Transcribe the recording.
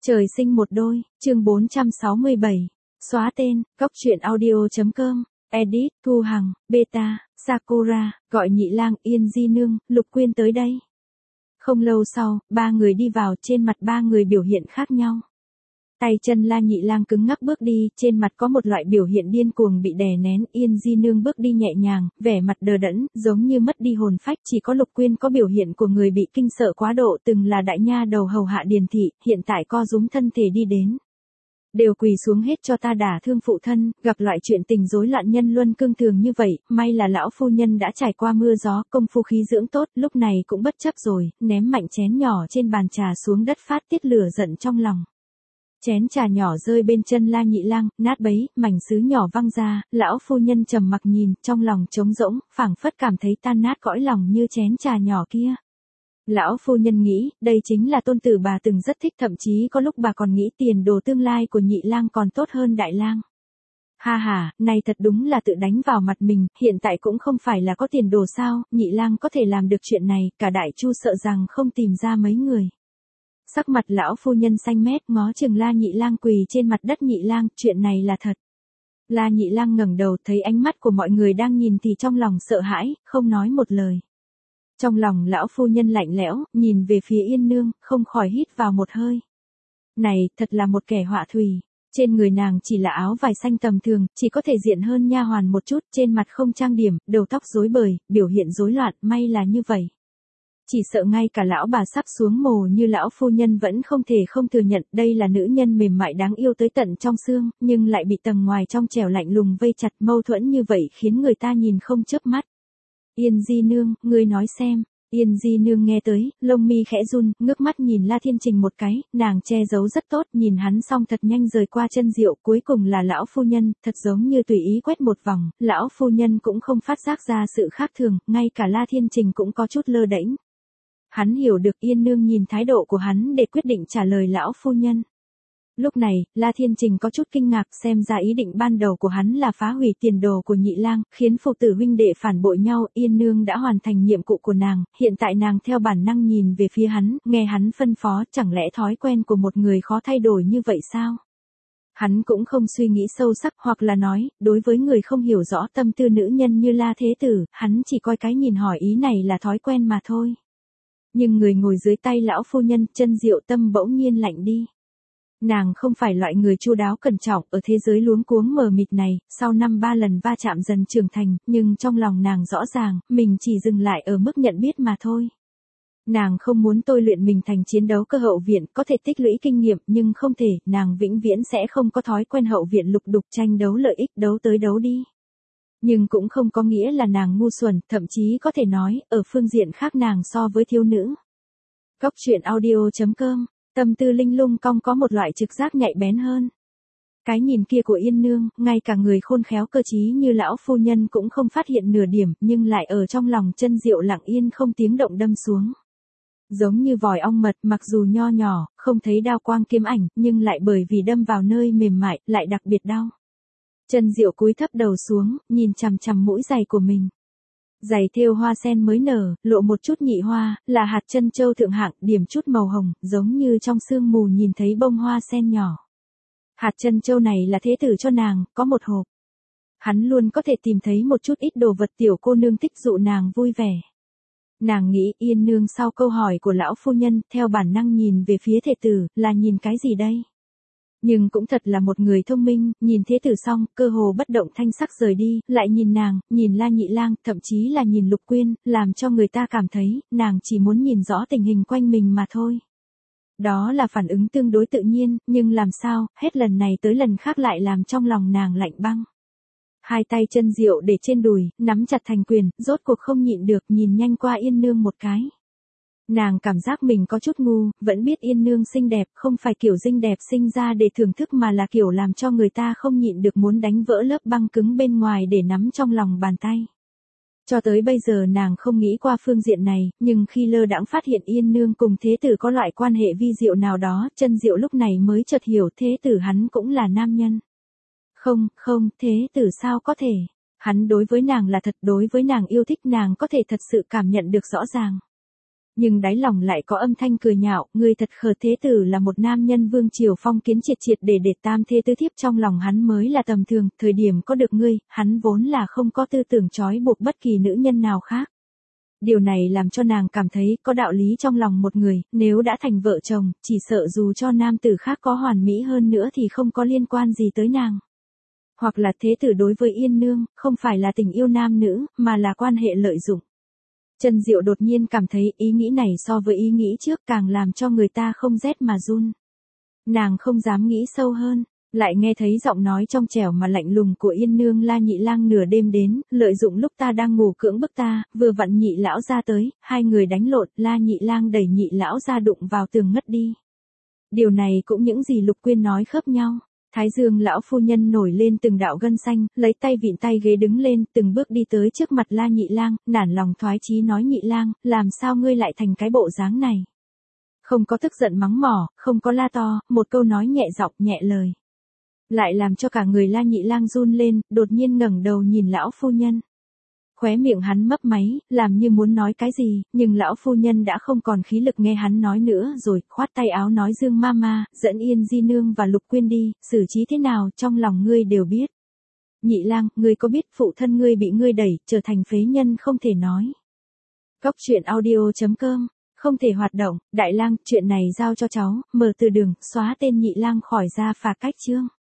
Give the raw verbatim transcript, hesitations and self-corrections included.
Trời sinh một đôi, chương bốn trăm sáu mươi bảy. Xóa tên, góc truyện audio.com, edit, Thu Hằng, Beta, Sakura, gọi Nhị Lang, Yên Di Nương, Lục Quyên tới đây. Không lâu sau, ba người đi vào, trên mặt ba người biểu hiện khác nhau. Tay chân La Nhị Lang cứng ngắc bước đi, trên mặt có một loại biểu hiện điên cuồng bị đè nén. Yên Di Nương bước đi nhẹ nhàng, vẻ mặt đờ đẫn, giống như mất đi hồn phách. Chỉ có Lục Quyên có biểu hiện của người bị kinh sợ quá độ, từng là đại nha đầu hầu hạ Điền thị, hiện tại co rúm thân thể đi đến. Đều quỳ xuống hết cho ta đả thương phụ thân, gặp loại chuyện tình rối loạn nhân luân cương thường như vậy, may là lão phu nhân đã trải qua mưa gió, công phu khí dưỡng tốt, lúc này cũng bất chấp rồi, ném mạnh chén nhỏ trên bàn trà xuống đất phát tiết lửa giận trong lòng. Chén trà nhỏ rơi bên chân La Nhị Lang, nát bấy, mảnh sứ nhỏ văng ra, lão phu nhân trầm mặc nhìn, trong lòng trống rỗng, phảng phất cảm thấy tan nát cõi lòng như chén trà nhỏ kia. Lão phu nhân nghĩ, đây chính là tôn tử bà từng rất thích, thậm chí có lúc bà còn nghĩ tiền đồ tương lai của Nhị Lang còn tốt hơn Đại Lang. Ha ha, này thật đúng là tự đánh vào mặt mình, hiện tại cũng không phải là có tiền đồ sao, Nhị Lang có thể làm được chuyện này, cả Đại Chu sợ rằng không tìm ra mấy người. Sắc mặt lão phu nhân xanh mét, ngó chừng La Nhị Lang quỳ trên mặt đất. Nhị Lang, chuyện này là thật. La Nhị Lang ngẩng đầu thấy ánh mắt của mọi người đang nhìn thì trong lòng sợ hãi, không nói một lời. Trong lòng lão phu nhân lạnh lẽo, nhìn về phía Yên Nương, không khỏi hít vào một hơi. Này, thật là một kẻ họa thủy. Trên người nàng chỉ là áo vải xanh tầm thường, chỉ có thể diện hơn nha hoàn một chút, trên mặt không trang điểm, đầu tóc rối bời, biểu hiện rối loạn, may là như vậy. Chỉ sợ ngay cả lão bà sắp xuống mồ như lão phu nhân vẫn không thể không thừa nhận đây là nữ nhân mềm mại đáng yêu tới tận trong xương, nhưng lại bị tầng ngoài trong trẻo lạnh lùng vây chặt. Mâu thuẫn như vậy khiến người ta nhìn không chớp mắt. Yên Di Nương, ngươi nói xem. Yên Di Nương nghe tới, lông mi khẽ run, ngước mắt nhìn La Thiên Trình một cái, nàng che giấu rất tốt, nhìn hắn xong thật nhanh rời qua chân rượu, cuối cùng là lão phu nhân, thật giống như tùy ý quét một vòng, lão phu nhân cũng không phát giác ra sự khác thường, ngay cả La Thiên Trình cũng có chút lơ đễnh. Hắn hiểu được Yên Nương nhìn thái độ của hắn để quyết định trả lời lão phu nhân. Lúc này, La Thiên Trình có chút kinh ngạc, xem ra ý định ban đầu của hắn là phá hủy tiền đồ của Nhị Lang, khiến phụ tử huynh đệ phản bội nhau. Yên Nương đã hoàn thành nhiệm vụ của nàng, hiện tại nàng theo bản năng nhìn về phía hắn, nghe hắn phân phó, chẳng lẽ thói quen của một người khó thay đổi như vậy sao? Hắn cũng không suy nghĩ sâu sắc, hoặc là nói, đối với người không hiểu rõ tâm tư nữ nhân như La Thế Tử, hắn chỉ coi cái nhìn hỏi ý này là thói quen mà thôi. Nhưng người ngồi dưới tay lão phu nhân, Chân Diệu Tâm bỗng nhiên lạnh đi. Nàng không phải loại người chu đáo cẩn trọng ở thế giới luống cuống mờ mịt này, sau năm ba lần va chạm dần trưởng thành, nhưng trong lòng nàng rõ ràng, mình chỉ dừng lại ở mức nhận biết mà thôi. Nàng không muốn tôi luyện mình thành chiến đấu cơ hậu viện, có thể tích lũy kinh nghiệm, nhưng không thể, nàng vĩnh viễn sẽ không có thói quen hậu viện lục đục tranh đấu lợi ích, đấu tới đấu đi. Nhưng cũng không có nghĩa là nàng ngu xuẩn, thậm chí có thể nói, ở phương diện khác nàng so với thiếu nữ. Góc truyện audio.com, tâm tư linh lung cong có một loại trực giác nhạy bén hơn. Cái nhìn kia của Yên Nương, ngay cả người khôn khéo cơ trí như lão phu nhân cũng không phát hiện nửa điểm, nhưng lại ở trong lòng Chân Diệu lặng yên không tiếng động đâm xuống. Giống như vòi ong mật, mặc dù nho nhỏ, không thấy đao quang kiếm ảnh, nhưng lại bởi vì đâm vào nơi mềm mại, lại đặc biệt đau. Chân Diệu cúi thấp đầu xuống, nhìn chằm chằm mũi giày của mình. Giày thêu hoa sen mới nở, lộ một chút nhị hoa, là hạt chân châu thượng hạng, điểm chút màu hồng, giống như trong sương mù nhìn thấy bông hoa sen nhỏ. Hạt chân châu này là Thế Tử cho nàng, có một hộp. Hắn luôn có thể tìm thấy một chút ít đồ vật tiểu cô nương thích dụ nàng vui vẻ. Nàng nghĩ Yên Nương sau câu hỏi của lão phu nhân, theo bản năng nhìn về phía Thế Tử, là nhìn cái gì đây? Nhưng cũng thật là một người thông minh, nhìn Thế Tử xong, cơ hồ bất động thanh sắc rời đi, lại nhìn nàng, nhìn La Nhị Lang, thậm chí là nhìn Lục Quyên, làm cho người ta cảm thấy, nàng chỉ muốn nhìn rõ tình hình quanh mình mà thôi. Đó là phản ứng tương đối tự nhiên, nhưng làm sao, hết lần này tới lần khác lại làm trong lòng nàng lạnh băng. Hai tay Chân Diệu để trên đùi, nắm chặt thành quyền, rốt cuộc không nhịn được, nhìn nhanh qua Yên Nương một cái. Nàng cảm giác mình có chút ngu, vẫn biết Yên Nương xinh đẹp, không phải kiểu xinh đẹp sinh ra để thưởng thức mà là kiểu làm cho người ta không nhịn được muốn đánh vỡ lớp băng cứng bên ngoài để nắm trong lòng bàn tay. Cho tới bây giờ nàng không nghĩ qua phương diện này, nhưng khi lơ đãng phát hiện Yên Nương cùng Thế Tử có loại quan hệ vi diệu nào đó, Chân Diệu lúc này mới chợt hiểu Thế Tử hắn cũng là nam nhân. Không, không, Thế Tử sao có thể? Hắn đối với nàng là thật, đối với nàng yêu thích nàng có thể thật sự cảm nhận được rõ ràng. Nhưng đáy lòng lại có âm thanh cười nhạo, ngươi thật khờ, thế tử là một nam nhân vương triều phong kiến triệt triệt để để tam thê tứ thiếp trong lòng hắn mới là tầm thường, thời điểm có được ngươi, hắn vốn là không có tư tưởng trói buộc bất kỳ nữ nhân nào khác. Điều này làm cho nàng cảm thấy có đạo lý trong lòng một người, nếu đã thành vợ chồng, chỉ sợ dù cho nam tử khác có hoàn mỹ hơn nữa thì không có liên quan gì tới nàng. Hoặc là thế tử đối với Yên Nương, không phải là tình yêu nam nữ, mà là quan hệ lợi dụng. Trần Diệu đột nhiên cảm thấy ý nghĩ này so với ý nghĩ trước càng làm cho người ta không rét mà run. Nàng không dám nghĩ sâu hơn, lại nghe thấy giọng nói trong trẻo mà lạnh lùng của Yên Nương. La Nhị Lang nửa đêm đến, lợi dụng lúc ta đang ngủ cưỡng bức ta, vừa vặn Nhị lão ra tới, hai người đánh lộn, La Nhị Lang đẩy Nhị lão ra đụng vào tường ngất đi. Điều này cũng những gì Lục Quyên nói khớp nhau. Thái Dương lão phu nhân nổi lên từng đạo gân xanh, lấy tay vịn tay ghế đứng lên, từng bước đi tới trước mặt La Nhị Lang, nản lòng thoái chí nói: Nhị Lang, làm sao ngươi lại thành cái bộ dáng này? Không có tức giận mắng mỏ, không có la to, một câu nói nhẹ giọng nhẹ lời. Lại làm cho cả người La Nhị Lang run lên, đột nhiên ngẩng đầu nhìn lão phu nhân. Khóe miệng hắn mấp máy, làm như muốn nói cái gì, nhưng lão phu nhân đã không còn khí lực nghe hắn nói nữa rồi, khoát tay áo nói: Dương Mama, dẫn Yên Di Nương và Lục Quyên đi, xử trí thế nào trong lòng ngươi đều biết. Nhị Lang, ngươi có biết phụ thân ngươi bị ngươi đẩy, trở thành phế nhân không thể nói. Góc truyện audio chấm com, không thể hoạt động, Đại Lang, chuyện này giao cho cháu, mở từ đường, xóa tên Nhị Lang khỏi gia phả cách chương.